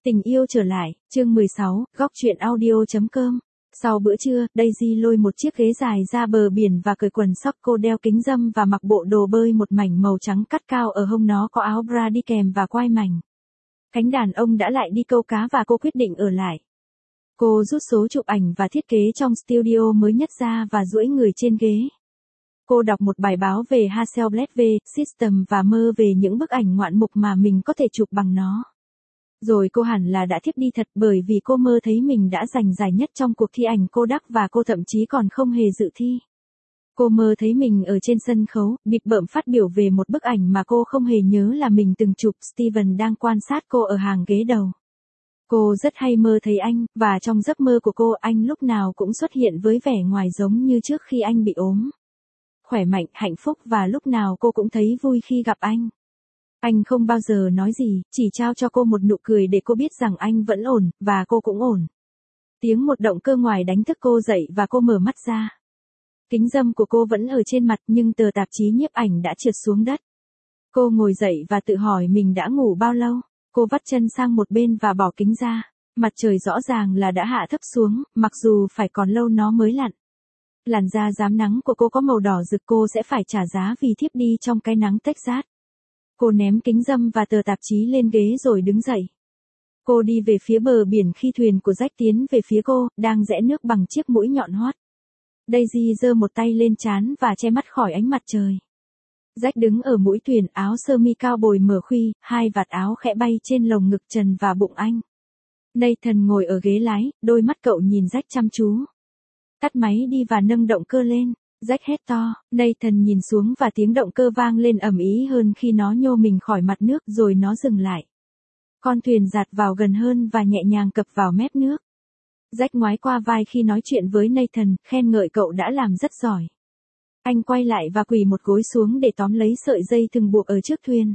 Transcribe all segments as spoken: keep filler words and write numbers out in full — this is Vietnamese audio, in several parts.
Tình yêu trở lại, chương mười sáu, góc truyện audio.com. Sau bữa trưa, Daisy lôi một chiếc ghế dài ra bờ biển và cởi quần sóc, cô đeo kính râm và mặc bộ đồ bơi một mảnh màu trắng cắt cao, ở hông nó có áo bra đi kèm và quai mảnh. Cánh đàn ông đã lại đi câu cá và cô quyết định ở lại. Cô rút số chụp ảnh và thiết kế trong studio mới nhất ra và duỗi người trên ghế. Cô đọc một bài báo về Hasselblad V System và mơ về những bức ảnh ngoạn mục mà mình có thể chụp bằng nó. Rồi cô hẳn là đã thiếp đi thật, bởi vì cô mơ thấy mình đã giành giải nhất trong cuộc thi ảnh Kodak và cô thậm chí còn không hề dự thi. Cô mơ thấy mình ở trên sân khấu, bịp bợm phát biểu về một bức ảnh mà cô không hề nhớ là mình từng chụp. Steven đang quan sát cô ở hàng ghế đầu. Cô rất hay mơ thấy anh, và trong giấc mơ của cô, anh lúc nào cũng xuất hiện với vẻ ngoài giống như trước khi anh bị ốm. Khỏe mạnh, hạnh phúc, và lúc nào cô cũng thấy vui khi gặp anh. Anh không bao giờ nói gì, chỉ trao cho cô một nụ cười để cô biết rằng anh vẫn ổn, và cô cũng ổn. Tiếng một động cơ ngoài đánh thức cô dậy và cô mở mắt ra. Kính râm của cô vẫn ở trên mặt, nhưng tờ tạp chí nhiếp ảnh đã trượt xuống đất. Cô ngồi dậy và tự hỏi mình đã ngủ bao lâu. Cô vắt chân sang một bên và bỏ kính ra. Mặt trời rõ ràng là đã hạ thấp xuống, mặc dù phải còn lâu nó mới lặn. Làn da rám nắng của cô có màu đỏ rực, cô sẽ phải trả giá vì thiếp đi trong cái nắng Texas. Cô ném kính râm và tờ tạp chí lên ghế rồi đứng dậy. Cô đi về phía bờ biển khi thuyền của Jack tiến về phía cô, đang rẽ nước bằng chiếc mũi nhọn hoắt. Daisy giơ một tay lên trán và che mắt khỏi ánh mặt trời. Jack đứng ở mũi thuyền, áo sơ mi cao bồi mở khuy, hai vạt áo khẽ bay trên lồng ngực trần và bụng anh. Nathan ngồi ở ghế lái, đôi mắt cậu nhìn Jack chăm chú. Tắt máy đi và nâng động cơ lên. Jack hét to, Nathan nhìn xuống và tiếng động cơ vang lên ầm ĩ hơn khi nó nhô mình khỏi mặt nước, rồi nó dừng lại. Con thuyền dạt vào gần hơn và nhẹ nhàng cập vào mép nước. Jack ngoái qua vai khi nói chuyện với Nathan, khen ngợi cậu đã làm rất giỏi. Anh quay lại và quỳ một gối xuống để tóm lấy sợi dây thừng buộc ở trước thuyền.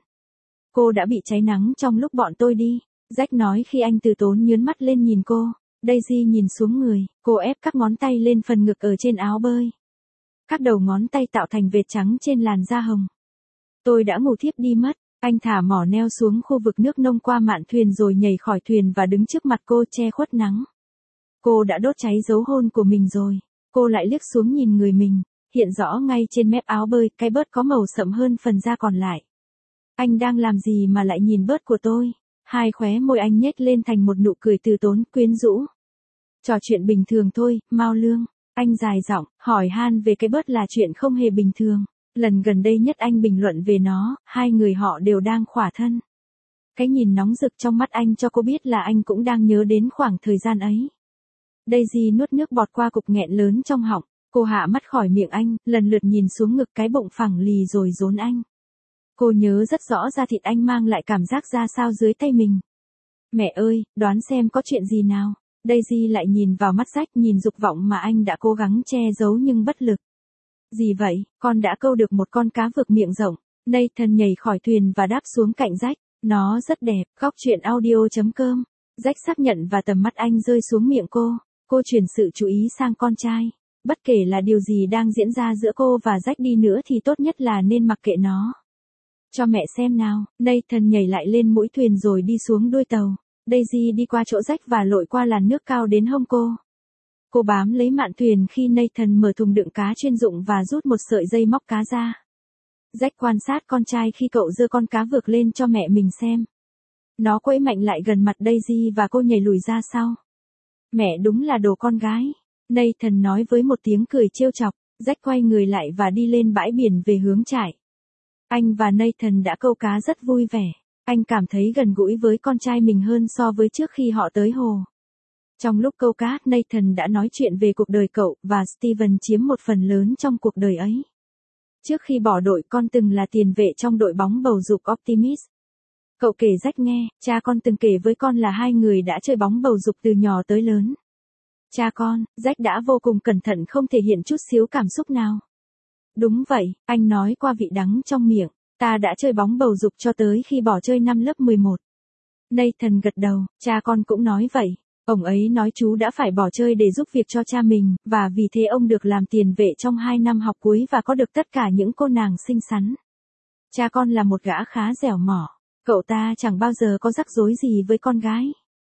Cô đã bị cháy nắng trong lúc bọn tôi đi, Jack nói khi anh từ tốn nhướn mắt lên nhìn cô. Daisy nhìn xuống người, cô ép các ngón tay lên phần ngực ở trên áo bơi. Các đầu ngón tay tạo thành vệt trắng trên làn da hồng. Tôi đã ngủ thiếp đi mất. Anh thả mỏ neo xuống khu vực nước nông qua mạn thuyền rồi nhảy khỏi thuyền và đứng trước mặt cô, che khuất nắng. Cô đã đốt cháy dấu hôn của mình rồi. Cô lại liếc xuống nhìn người mình, hiện rõ ngay trên mép áo bơi, cái bớt có màu sậm hơn phần da còn lại. Anh đang làm gì mà lại nhìn bớt của tôi? Hai khóe môi anh nhếch lên thành một nụ cười từ tốn, quyến rũ. Trò chuyện bình thường thôi, Mao Lương. Anh dài giọng, hỏi han về cái bớt là chuyện không hề bình thường. Lần gần đây nhất anh bình luận về nó, hai người họ đều đang khỏa thân. Cái nhìn nóng rực trong mắt anh cho cô biết là anh cũng đang nhớ đến khoảng thời gian ấy. Daisy nuốt nước bọt qua cục nghẹn lớn trong họng, cô hạ mắt khỏi miệng anh, lần lượt nhìn xuống ngực, cái bụng phẳng lì rồi rốn anh. Cô nhớ rất rõ da thịt anh mang lại cảm giác ra sao dưới tay mình. Mẹ ơi, đoán xem có chuyện gì nào. Daisy lại nhìn vào mắt Jack, nhìn dục vọng mà anh đã cố gắng che giấu nhưng bất lực. Gì vậy, con đã câu được một con cá vực miệng rộng. Nathan nhảy khỏi thuyền và đáp xuống cạnh Jack. Nó rất đẹp, góc truyện audio.com. Jack xác nhận và tầm mắt anh rơi xuống miệng cô. Cô chuyển sự chú ý sang con trai. Bất kể là điều gì đang diễn ra giữa cô và Jack đi nữa thì tốt nhất là nên mặc kệ nó. Cho mẹ xem nào. Nathan nhảy lại lên mũi thuyền rồi đi xuống đuôi tàu. Daisy đi qua chỗ Jack và lội qua làn nước cao đến hông cô. Cô bám lấy mạn thuyền khi Nathan mở thùng đựng cá chuyên dụng và rút một sợi dây móc cá ra. Jack quan sát con trai khi cậu giơ con cá vược lên cho mẹ mình xem. Nó quẫy mạnh lại gần mặt Daisy và cô nhảy lùi ra sau. Mẹ đúng là đồ con gái, Nathan nói với một tiếng cười trêu chọc. Jack quay người lại và đi lên bãi biển về hướng trại. Anh và Nathan đã câu cá rất vui vẻ. Anh cảm thấy gần gũi với con trai mình hơn so với trước khi họ tới hồ. Trong lúc câu cá, Nathan đã nói chuyện về cuộc đời cậu, và Steven chiếm một phần lớn trong cuộc đời ấy. Trước khi bỏ đội, con từng là tiền vệ trong đội bóng bầu dục Optimist. Cậu kể Jack nghe, cha con từng kể với con là hai người đã chơi bóng bầu dục từ nhỏ tới lớn. Cha con, Jack đã vô cùng cẩn thận, không thể hiện chút xíu cảm xúc nào. Đúng vậy, anh nói qua vị đắng trong miệng. Ta đã chơi bóng bầu dục cho tới khi bỏ chơi năm lớp mười một. Nathan gật đầu, cha con cũng nói vậy. Ông ấy nói chú đã phải bỏ chơi để giúp việc cho cha mình, và vì thế ông được làm tiền vệ trong hai năm học cuối và có được tất cả những cô nàng xinh xắn. Cha con là một gã khá dẻo mỏ. Cậu ta chẳng bao giờ có rắc rối gì với con gái.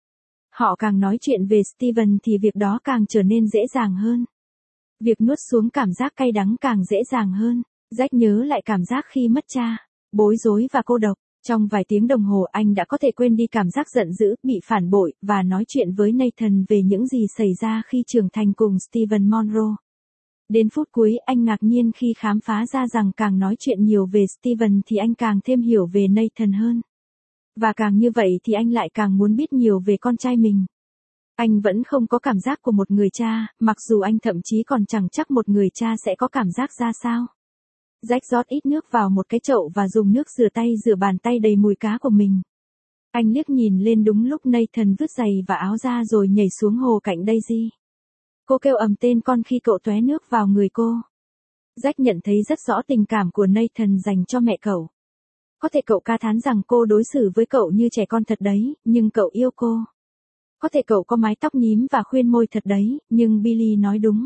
Họ càng nói chuyện về Steven thì việc đó càng trở nên dễ dàng hơn. Việc nuốt xuống cảm giác cay đắng càng dễ dàng hơn. Jack nhớ lại cảm giác khi mất cha, bối rối và cô độc. Trong vài tiếng đồng hồ anh đã có thể quên đi cảm giác giận dữ, bị phản bội, và nói chuyện với Nathan về những gì xảy ra khi trưởng thành cùng Steven Monroe. Đến phút cuối anh ngạc nhiên khi khám phá ra rằng càng nói chuyện nhiều về Steven thì anh càng thêm hiểu về Nathan hơn. Và càng như vậy thì anh lại càng muốn biết nhiều về con trai mình. Anh vẫn không có cảm giác của một người cha, mặc dù anh thậm chí còn chẳng chắc một người cha sẽ có cảm giác ra sao. Jack rót ít nước vào một cái chậu và dùng nước rửa tay rửa bàn tay đầy mùi cá của mình. Anh liếc nhìn lên đúng lúc Nathan vứt giày và áo ra rồi nhảy xuống hồ cạnh Daisy. Cô kêu ầm tên con khi cậu tóe nước vào người cô. Jack nhận thấy rất rõ tình cảm của Nathan dành cho mẹ cậu. Có thể cậu ca thán rằng cô đối xử với cậu như trẻ con thật đấy, nhưng cậu yêu cô. Có thể cậu có mái tóc nhím và khuyên môi thật đấy, nhưng Billy nói đúng.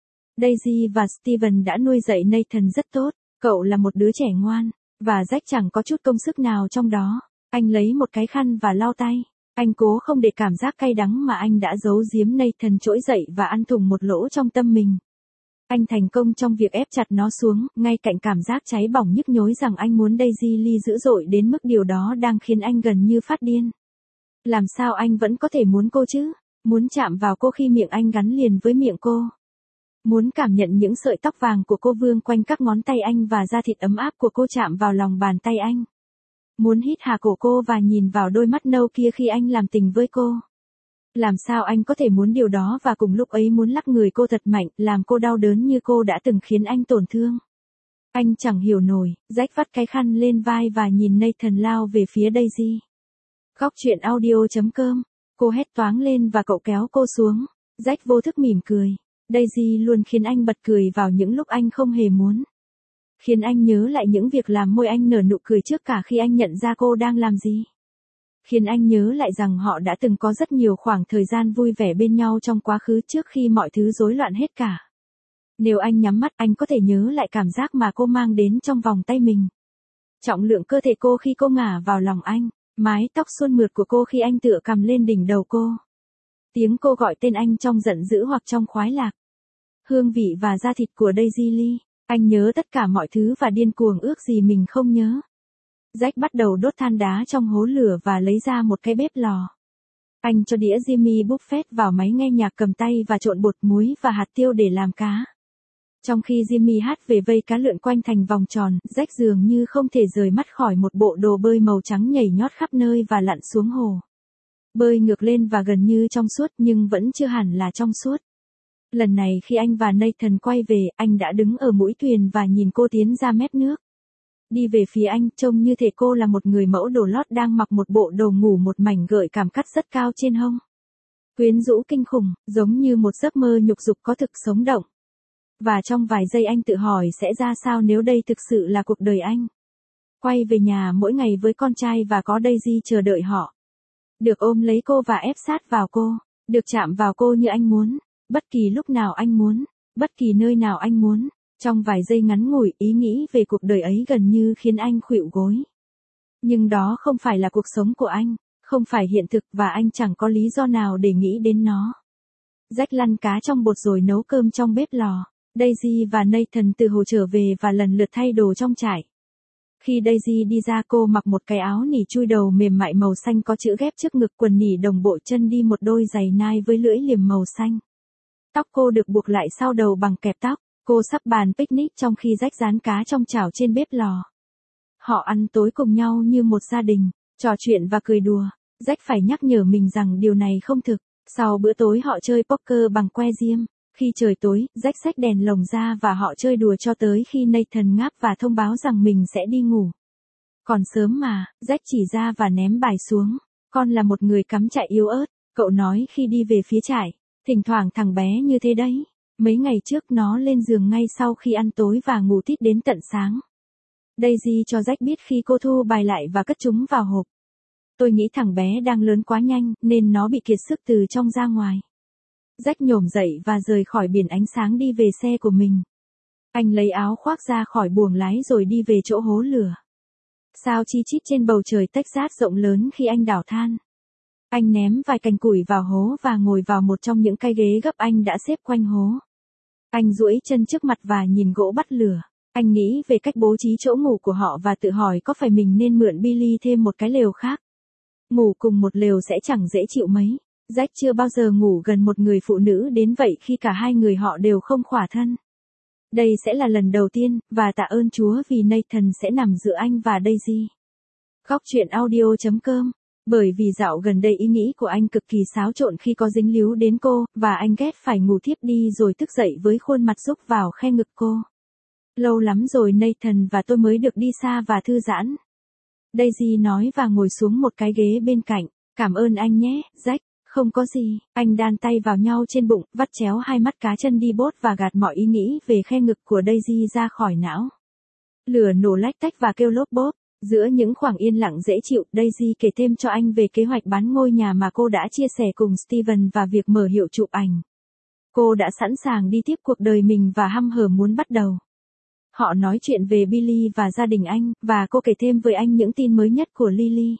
Daisy và Steven đã nuôi dạy Nathan rất tốt, cậu là một đứa trẻ ngoan, và Jack chẳng có chút công sức nào trong đó. Anh lấy một cái khăn và lau tay. Anh cố không để cảm giác cay đắng mà anh đã giấu giếm Nathan trỗi dậy và ăn thủng một lỗ trong tâm mình. Anh thành công trong việc ép chặt nó xuống, ngay cạnh cảm giác cháy bỏng nhức nhối rằng anh muốn Daisy ly dữ dội đến mức điều đó đang khiến anh gần như phát điên. Làm sao anh vẫn có thể muốn cô chứ? Muốn chạm vào cô khi miệng anh gắn liền với miệng cô. Muốn cảm nhận những sợi tóc vàng của cô vương quanh các ngón tay anh và da thịt ấm áp của cô chạm vào lòng bàn tay anh. Muốn hít hà cổ cô và nhìn vào đôi mắt nâu kia khi anh làm tình với cô. Làm sao anh có thể muốn điều đó và cùng lúc ấy muốn lắc người cô thật mạnh, làm cô đau đớn như cô đã từng khiến anh tổn thương. Anh chẳng hiểu nổi. Jack vắt cái khăn lên vai và nhìn Nathan lao về phía Daisy. Góc truyện audio chấm com. Cô hét toáng lên và cậu kéo cô xuống. Jack vô thức mỉm cười. Daisy luôn khiến anh bật cười vào những lúc anh không hề muốn. Khiến anh nhớ lại những việc làm môi anh nở nụ cười trước cả khi anh nhận ra cô đang làm gì. Khiến anh nhớ lại rằng họ đã từng có rất nhiều khoảng thời gian vui vẻ bên nhau trong quá khứ trước khi mọi thứ rối loạn hết cả. Nếu anh nhắm mắt anh có thể nhớ lại cảm giác mà cô mang đến trong vòng tay mình. Trọng lượng cơ thể cô khi cô ngả vào lòng anh. Mái tóc suôn mượt của cô khi anh tựa cầm lên đỉnh đầu cô. Tiếng cô gọi tên anh trong giận dữ hoặc trong khoái lạc. Hương vị và da thịt của Daisy Lee. Anh nhớ tất cả mọi thứ và điên cuồng ước gì mình không nhớ. Jack bắt đầu đốt than đá trong hố lửa và lấy ra một cái bếp lò. Anh cho đĩa Jimmy Buffett vào máy nghe nhạc cầm tay và trộn bột muối và hạt tiêu để làm cá. Trong khi Jimmy hát về vây cá lượn quanh thành vòng tròn, Jack dường như không thể rời mắt khỏi một bộ đồ bơi màu trắng nhảy nhót khắp nơi và lặn xuống hồ. Bơi ngược lên và gần như trong suốt nhưng vẫn chưa hẳn là trong suốt. Lần này khi anh và Nathan quay về, anh đã đứng ở mũi thuyền và nhìn cô tiến ra mép nước. Đi về phía anh, trông như thể cô là một người mẫu đồ lót đang mặc một bộ đồ ngủ một mảnh gợi cảm cắt rất cao trên hông. Quyến rũ kinh khủng, giống như một giấc mơ nhục dục có thực sống động. Và trong vài giây anh tự hỏi sẽ ra sao nếu đây thực sự là cuộc đời anh. Quay về nhà mỗi ngày với con trai và có Daisy chờ đợi họ. Được ôm lấy cô và ép sát vào cô. Được chạm vào cô như anh muốn. Bất kỳ lúc nào anh muốn. Bất kỳ nơi nào anh muốn. Trong vài giây ngắn ngủi, ý nghĩ về cuộc đời ấy gần như khiến anh khuỵu gối. Nhưng đó không phải là cuộc sống của anh. Không phải hiện thực và anh chẳng có lý do nào để nghĩ đến nó. Jack lăn cá trong bột rồi nấu cơm trong bếp lò. Daisy và Nathan từ hồ trở về và lần lượt thay đồ trong trại. Khi Daisy đi ra cô mặc một cái áo nỉ chui đầu mềm mại màu xanh có chữ ghép trước ngực, quần nỉ đồng bộ, chân đi một đôi giày nai với lưỡi liềm màu xanh. Tóc cô được buộc lại sau đầu bằng kẹp tóc. Cô sắp bàn picnic trong khi Jack rán cá trong chảo trên bếp lò. Họ ăn tối cùng nhau như một gia đình, trò chuyện và cười đùa. Jack phải nhắc nhở mình rằng điều này không thực. Sau bữa tối họ chơi poker bằng que diêm. Khi trời tối, Jack xách đèn lồng ra và họ chơi đùa cho tới khi Nathan ngáp và thông báo rằng mình sẽ đi ngủ. Còn sớm mà, Jack chỉ ra và ném bài xuống. Con là một người cắm trại yếu ớt, cậu nói khi đi về phía trại. Thỉnh thoảng thằng bé như thế đấy. Mấy ngày trước nó lên giường ngay sau khi ăn tối và ngủ tít đến tận sáng. Daisy cho Jack biết khi cô thu bài lại và cất chúng vào hộp. Tôi nghĩ thằng bé đang lớn quá nhanh nên nó bị kiệt sức từ trong ra ngoài. Jack nhổm dậy và rời khỏi biển ánh sáng đi về xe của mình. Anh lấy áo khoác ra khỏi buồng lái rồi đi về chỗ hố lửa. Sao chi chít trên bầu trời Texas rộng lớn khi anh đảo than. Anh ném vài cành củi vào hố và ngồi vào một trong những cái ghế gấp anh đã xếp quanh hố. Anh duỗi chân trước mặt và nhìn gỗ bắt lửa. Anh nghĩ về cách bố trí chỗ ngủ của họ và tự hỏi có phải mình nên mượn Billy thêm một cái lều khác. Ngủ cùng một lều sẽ chẳng dễ chịu mấy. Jack chưa bao giờ ngủ gần một người phụ nữ đến vậy khi cả hai người họ đều không khỏa thân. Đây sẽ là lần đầu tiên, và tạ ơn Chúa vì Nathan sẽ nằm giữa anh và Daisy. Góc truyện audio chấm com. Bởi vì dạo gần đây ý nghĩ của anh cực kỳ xáo trộn khi có dính líu đến cô, và anh ghét phải ngủ thiếp đi rồi thức dậy với khuôn mặt rúc vào khe ngực cô. Lâu lắm rồi Nathan và tôi mới được đi xa và thư giãn. Daisy nói và ngồi xuống một cái ghế bên cạnh. Cảm ơn anh nhé, Jack. Không có gì, anh đan tay vào nhau trên bụng, vắt chéo hai mắt cá chân đi bốt và gạt mọi ý nghĩ về khe ngực của Daisy ra khỏi não. Lửa nổ lách tách và kêu lốp bốp. Giữa những khoảng yên lặng dễ chịu, Daisy kể thêm cho anh về kế hoạch bán ngôi nhà mà cô đã chia sẻ cùng Steven và việc mở hiệu chụp ảnh. Cô đã sẵn sàng đi tiếp cuộc đời mình và hăm hở muốn bắt đầu. Họ nói chuyện về Billy và gia đình anh, và cô kể thêm với anh những tin mới nhất của Lily.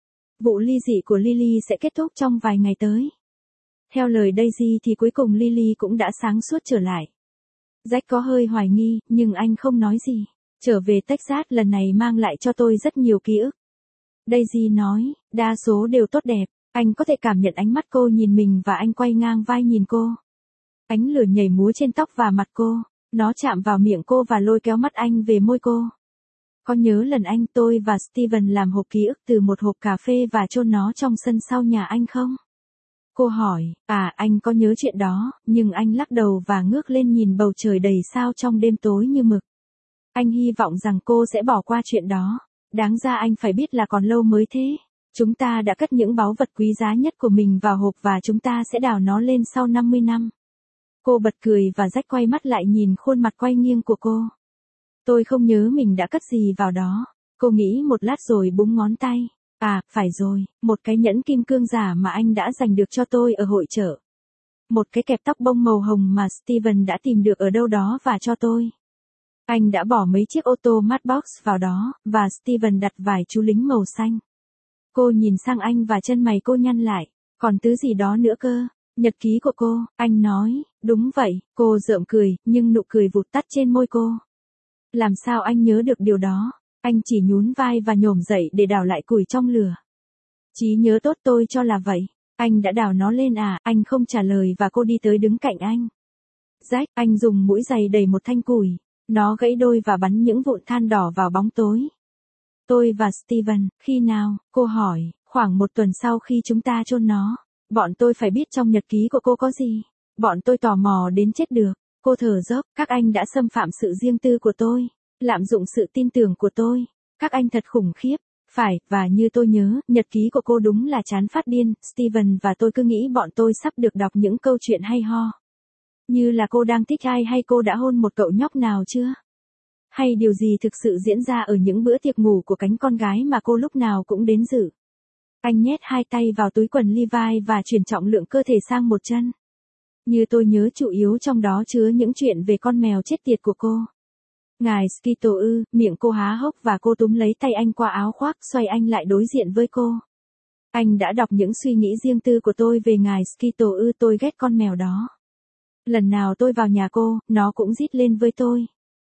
Vụ ly dị của Lily sẽ kết thúc trong vài ngày tới. Theo lời Daisy thì cuối cùng Lily cũng đã sáng suốt trở lại. Jack có hơi hoài nghi, nhưng anh không nói gì. Trở về Texas lần này mang lại cho tôi rất nhiều ký ức. Daisy nói, đa số đều tốt đẹp. Anh có thể cảm nhận ánh mắt cô nhìn mình và anh quay ngang vai nhìn cô. Ánh lửa nhảy múa trên tóc và mặt cô. Nó chạm vào miệng cô và lôi kéo mắt anh về môi cô. Có nhớ lần anh, tôi và Steven làm hộp ký ức từ một hộp cà phê và chôn nó trong sân sau nhà anh không? Cô hỏi, à anh có nhớ chuyện đó, nhưng anh lắc đầu và ngước lên nhìn bầu trời đầy sao trong đêm tối như mực. Anh hy vọng rằng cô sẽ bỏ qua chuyện đó. Đáng ra anh phải biết là còn lâu mới thế. Chúng ta đã cất những báu vật quý giá nhất của mình vào hộp và chúng ta sẽ đào nó lên sau năm mươi năm. Cô bật cười và Jack quay mắt lại nhìn khuôn mặt quay nghiêng của cô. Tôi không nhớ mình đã cất gì vào đó. Cô nghĩ một lát rồi búng ngón tay. À, phải rồi, một cái nhẫn kim cương giả mà anh đã giành được cho tôi ở hội chợ. Một cái kẹp tóc bông màu hồng mà Steven đã tìm được ở đâu đó và cho tôi. Anh đã bỏ mấy chiếc ô tô Matchbox vào đó, và Steven đặt vài chú lính màu xanh. Cô nhìn sang anh và chân mày cô nhăn lại. Còn thứ gì đó nữa cơ? Nhật ký của cô, anh nói, đúng vậy, cô rợm cười, nhưng nụ cười vụt tắt trên môi cô. Làm sao anh nhớ được điều đó? Anh chỉ nhún vai và nhổm dậy để đào lại củi trong lửa. Trí nhớ tốt tôi cho là vậy. Anh đã đào nó lên à? Anh không trả lời và cô đi tới đứng cạnh anh. Jack, anh dùng mũi giày đẩy một thanh củi. Nó gãy đôi và bắn những vụn than đỏ vào bóng tối. Tôi và Steven, khi nào? Cô hỏi, khoảng một tuần sau khi chúng ta chôn nó. Bọn tôi phải biết trong nhật ký của cô có gì. Bọn tôi tò mò đến chết được. Cô thở dốc, các anh đã xâm phạm sự riêng tư của tôi. Lạm dụng sự tin tưởng của tôi. Các anh thật khủng khiếp. Phải, và như tôi nhớ, nhật ký của cô đúng là chán phát điên. Steven và tôi cứ nghĩ bọn tôi sắp được đọc những câu chuyện hay ho. Như là cô đang thích ai hay cô đã hôn một cậu nhóc nào chưa? Hay điều gì thực sự diễn ra ở những bữa tiệc ngủ của cánh con gái mà cô lúc nào cũng đến dự. Anh nhét hai tay vào túi quần Levi và chuyển trọng lượng cơ thể sang một chân. Như tôi nhớ chủ yếu trong đó chứa những chuyện về con mèo chết tiệt của cô. Ngài Skito ư, miệng cô há hốc và cô túm lấy tay anh qua áo khoác xoay anh lại đối diện với cô. Anh đã đọc những suy nghĩ riêng tư của tôi về ngài Skito ư, tôi ghét con mèo đó. Lần nào tôi vào nhà cô, nó cũng rít lên với tôi.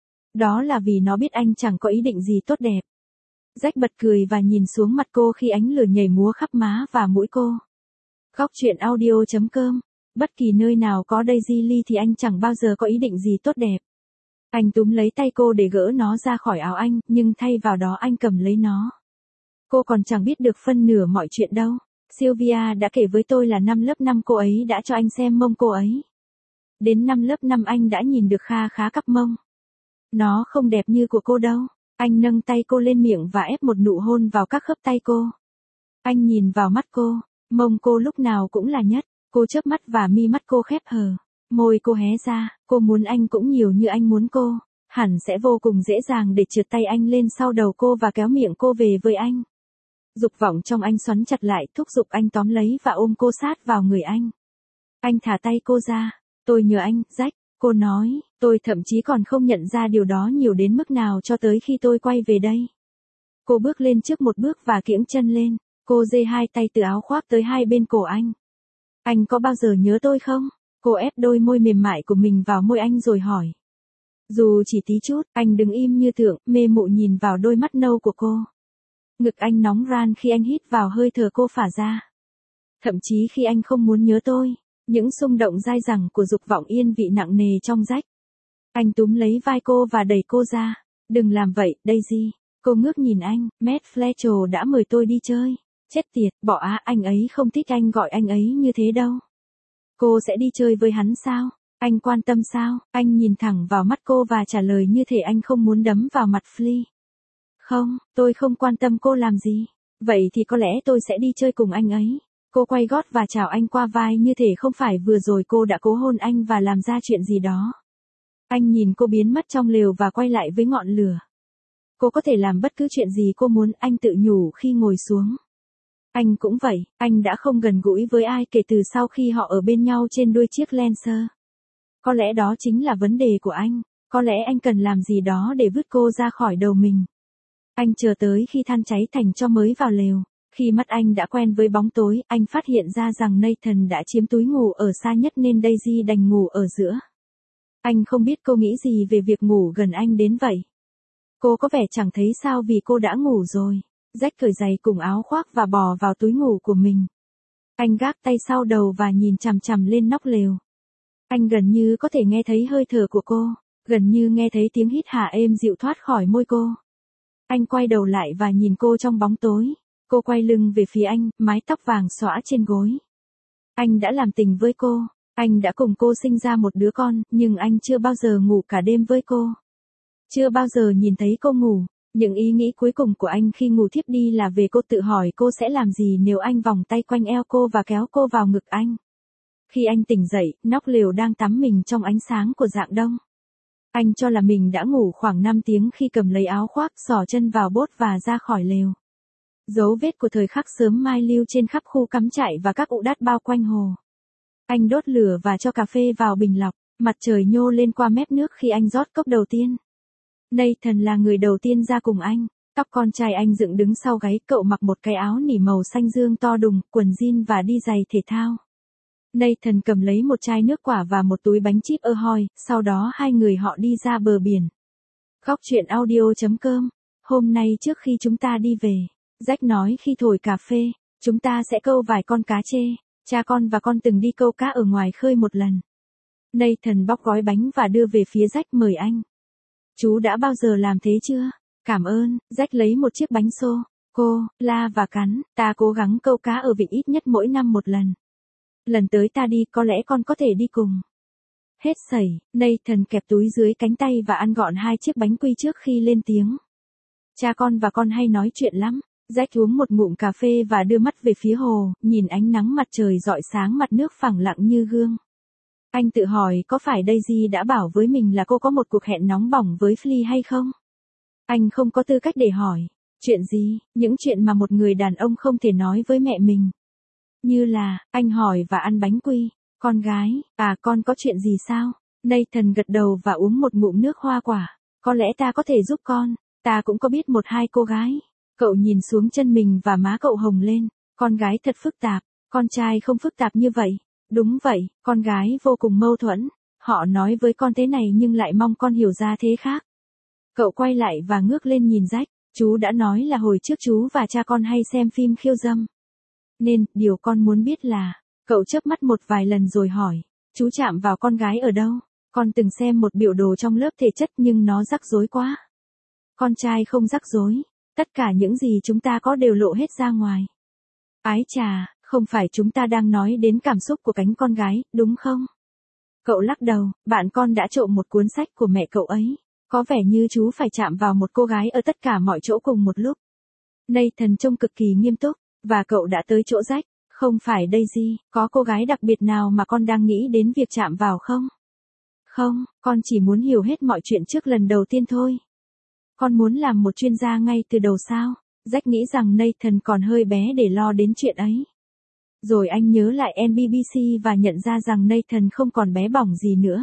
Đó là vì nó biết anh chẳng có ý định gì tốt đẹp. Jack bật cười và nhìn xuống mặt cô khi ánh lửa nhảy múa khắp má và mũi cô. Góc truyện audio chấm com. Bất kỳ nơi nào có Daisy Lee thì anh chẳng bao giờ có ý định gì tốt đẹp. Anh túm lấy tay cô để gỡ nó ra khỏi áo anh, nhưng thay vào đó anh cầm lấy nó. Cô còn chẳng biết được phân nửa mọi chuyện đâu. Sylvia đã kể với tôi là năm lớp năm cô ấy đã cho anh xem mông cô ấy. Đến năm lớp năm anh đã nhìn được kha khá cặp mông. Nó không đẹp như của cô đâu. Anh nâng tay cô lên miệng và ép một nụ hôn vào các khớp tay cô. Anh nhìn vào mắt cô, mông cô lúc nào cũng là nhất. Cô chớp mắt và mi mắt cô khép hờ. Môi cô hé ra, cô muốn anh cũng nhiều như anh muốn cô. Hẳn sẽ vô cùng dễ dàng để trượt tay anh lên sau đầu cô và kéo miệng cô về với anh. Dục vọng trong anh xoắn chặt lại, thúc giục anh tóm lấy và ôm cô sát vào người anh. Anh thả tay cô ra. Tôi nhớ anh, Jack, cô nói, tôi thậm chí còn không nhận ra điều đó nhiều đến mức nào cho tới khi tôi quay về đây. Cô bước lên trước một bước và kiễng chân lên. Cô giơ hai tay từ áo khoác tới hai bên cổ anh. Anh có bao giờ nhớ tôi không? Cô ép đôi môi mềm mại của mình vào môi anh rồi hỏi. Dù chỉ tí chút, anh đứng im như tượng, mê mụ nhìn vào đôi mắt nâu của cô. Ngực anh nóng ran khi anh hít vào hơi thở cô phả ra. Thậm chí khi anh không muốn nhớ tôi, những xung động dai dẳng của dục vọng yên vị nặng nề trong rách. Anh túm lấy vai cô và đẩy cô ra. Đừng làm vậy, Daisy. Cô ngước nhìn anh, Matt Fletcher đã mời tôi đi chơi. Chết tiệt, bỏ á, anh ấy không thích anh gọi anh ấy như thế đâu. Cô sẽ đi chơi với hắn sao? Anh quan tâm sao? Anh nhìn thẳng vào mắt cô và trả lời như thể anh không muốn đấm vào mặt Flea. Không, tôi không quan tâm cô làm gì. Vậy thì có lẽ tôi sẽ đi chơi cùng anh ấy. Cô quay gót và chào anh qua vai như thể không phải vừa rồi cô đã cố hôn anh và làm ra chuyện gì đó. Anh nhìn cô biến mất trong lều và quay lại với ngọn lửa. Cô có thể làm bất cứ chuyện gì cô muốn, anh tự nhủ khi ngồi xuống. Anh cũng vậy, anh đã không gần gũi với ai kể từ sau khi họ ở bên nhau trên đuôi chiếc Lancer. Có lẽ đó chính là vấn đề của anh, có lẽ anh cần làm gì đó để vứt cô ra khỏi đầu mình. Anh chờ tới khi than cháy thành tro mới vào lều. Khi mắt anh đã quen với bóng tối, anh phát hiện ra rằng Nathan đã chiếm túi ngủ ở xa nhất nên Daisy đành ngủ ở giữa. Anh không biết cô nghĩ gì về việc ngủ gần anh đến vậy. Cô có vẻ chẳng thấy sao vì cô đã ngủ rồi. Jack cởi giày cùng áo khoác và bò vào túi ngủ của mình. Anh gác tay sau đầu và nhìn chằm chằm lên nóc lều. Anh gần như có thể nghe thấy hơi thở của cô, gần như nghe thấy tiếng hít hà êm dịu thoát khỏi môi cô. Anh quay đầu lại và nhìn cô trong bóng tối. Cô quay lưng về phía anh, mái tóc vàng xõa trên gối. Anh đã làm tình với cô, anh đã cùng cô sinh ra một đứa con, nhưng anh chưa bao giờ ngủ cả đêm với cô. Chưa bao giờ nhìn thấy cô ngủ. Những ý nghĩ cuối cùng của anh khi ngủ thiếp đi là về cô, tự hỏi cô sẽ làm gì nếu anh vòng tay quanh eo cô và kéo cô vào ngực anh. Khi anh tỉnh dậy, nóc lều đang tắm mình trong ánh sáng của rạng đông. Anh cho là mình đã ngủ khoảng năm tiếng khi cầm lấy áo khoác, xỏ chân vào bốt và ra khỏi lều. Dấu vết của thời khắc sớm mai lưu trên khắp khu cắm trại và các ụ đát bao quanh hồ. Anh đốt lửa và cho cà phê vào bình lọc, mặt trời nhô lên qua mép nước khi anh rót cốc đầu tiên. Nathan là người đầu tiên ra cùng anh, tóc con trai anh dựng đứng sau gáy, cậu mặc một cái áo nỉ màu xanh dương to đùng, quần jean và đi giày thể thao. Nathan cầm lấy một chai nước quả và một túi bánh chip Ahoy, sau đó hai người họ đi ra bờ biển. Góc truyện audio chấm com. Hôm nay trước khi chúng ta đi về, Jack nói khi thổi cà phê, chúng ta sẽ câu vài con cá trê. Cha con và con từng đi câu cá ở ngoài khơi một lần. Nathan bóc gói bánh và đưa về phía Jack, mời anh. Chú đã bao giờ làm thế chưa? Cảm ơn. Jack lấy một chiếc bánh xô, cô, la và cắn. Ta cố gắng câu cá ở vịnh ít nhất mỗi năm một lần. Lần tới ta đi, có lẽ con có thể đi cùng. Hết sẩy, Nathan kẹp túi dưới cánh tay và ăn gọn hai chiếc bánh quy trước khi lên tiếng. Cha con và con hay nói chuyện lắm. Jack uống một ngụm cà phê và đưa mắt về phía hồ, nhìn ánh nắng mặt trời rọi sáng mặt nước phẳng lặng như gương. Anh tự hỏi có phải Daisy đã bảo với mình là cô có một cuộc hẹn nóng bỏng với Flea hay không? Anh không có tư cách để hỏi. Chuyện gì? Những chuyện mà một người đàn ông không thể nói với mẹ mình. Như là, anh hỏi và ăn bánh quy. Con gái, à con có chuyện gì sao? Nathan gật đầu và uống một ngụm nước hoa quả. Có lẽ ta có thể giúp con. Ta cũng có biết một hai cô gái. Cậu nhìn xuống chân mình và má cậu hồng lên. Con gái thật phức tạp. Con trai không phức tạp như vậy. Đúng vậy, con gái vô cùng mâu thuẫn. Họ nói với con thế này nhưng lại mong con hiểu ra thế khác. Cậu quay lại và ngước lên nhìn Jack. Chú đã nói là hồi trước chú và cha con hay xem phim khiêu dâm. Nên, điều con muốn biết là, cậu chớp mắt một vài lần rồi hỏi, chú chạm vào con gái ở đâu? Con từng xem một biểu đồ trong lớp thể chất nhưng nó rắc rối quá. Con trai không rắc rối. Tất cả những gì chúng ta có đều lộ hết ra ngoài. Ái chà, không phải chúng ta đang nói đến cảm xúc của cánh con gái, đúng không? Cậu lắc đầu, bạn con đã trộm một cuốn sách của mẹ cậu ấy. Có vẻ như chú phải chạm vào một cô gái ở tất cả mọi chỗ cùng một lúc. Nathan trông cực kỳ nghiêm túc, và cậu đã tới chỗ Jack. Không phải Daisy, có cô gái đặc biệt nào mà con đang nghĩ đến việc chạm vào không? Không, con chỉ muốn hiểu hết mọi chuyện trước lần đầu tiên thôi. Con muốn làm một chuyên gia ngay từ đầu sao? Jack nghĩ rằng Nathan còn hơi bé để lo đến chuyện ấy. Rồi anh nhớ lại en bê bê xê và nhận ra rằng Nathan không còn bé bỏng gì nữa.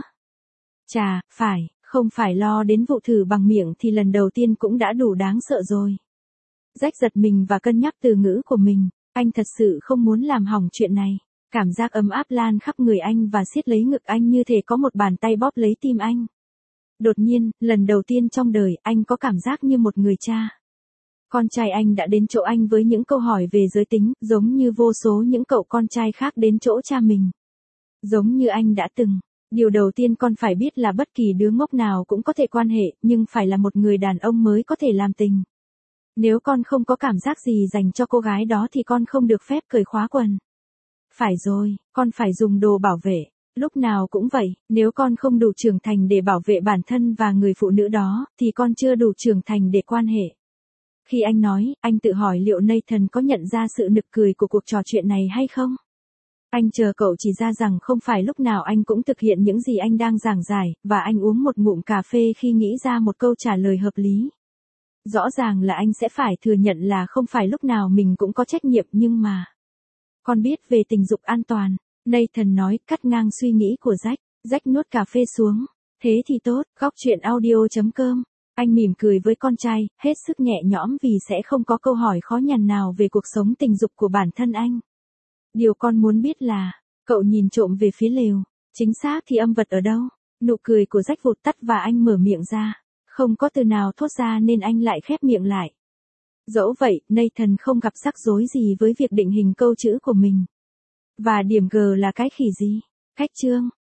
Chà, phải, không phải lo đến vụ thử bằng miệng thì lần đầu tiên cũng đã đủ đáng sợ rồi. Jack giật mình và cân nhắc từ ngữ của mình, anh thật sự không muốn làm hỏng chuyện này. Cảm giác ấm áp lan khắp người anh và siết lấy ngực anh như thể có một bàn tay bóp lấy tim anh. Đột nhiên, lần đầu tiên trong đời, anh có cảm giác như một người cha. Con trai anh đã đến chỗ anh với những câu hỏi về giới tính, giống như vô số những cậu con trai khác đến chỗ cha mình. Giống như anh đã từng. Điều đầu tiên con phải biết là bất kỳ đứa ngốc nào cũng có thể quan hệ, nhưng phải là một người đàn ông mới có thể làm tình. Nếu con không có cảm giác gì dành cho cô gái đó thì con không được phép cởi khóa quần. Phải rồi, con phải dùng đồ bảo vệ. Lúc nào cũng vậy, nếu con không đủ trưởng thành để bảo vệ bản thân và người phụ nữ đó, thì con chưa đủ trưởng thành để quan hệ. Khi anh nói, anh tự hỏi liệu Nathan có nhận ra sự nực cười của cuộc trò chuyện này hay không? Anh chờ cậu chỉ ra rằng không phải lúc nào anh cũng thực hiện những gì anh đang giảng giải, và anh uống một ngụm cà phê khi nghĩ ra một câu trả lời hợp lý. Rõ ràng là anh sẽ phải thừa nhận là không phải lúc nào mình cũng có trách nhiệm nhưng mà... Con biết về tình dục an toàn, Nathan nói, cắt ngang suy nghĩ của Jack. Jack nuốt cà phê xuống. Thế thì tốt, góc chuyện audio chấm com. Anh mỉm cười với con trai, hết sức nhẹ nhõm vì sẽ không có câu hỏi khó nhằn nào về cuộc sống tình dục của bản thân anh. Điều con muốn biết là, cậu nhìn trộm về phía lều. Chính xác thì âm vật ở đâu? Nụ cười của Jack vụt tắt và anh mở miệng ra. Không có từ nào thốt ra nên anh lại khép miệng lại. Dẫu vậy, Nathan không gặp rắc rối gì với việc định hình câu chữ của mình. Và điểm G là cái khỉ gì? Cách chương.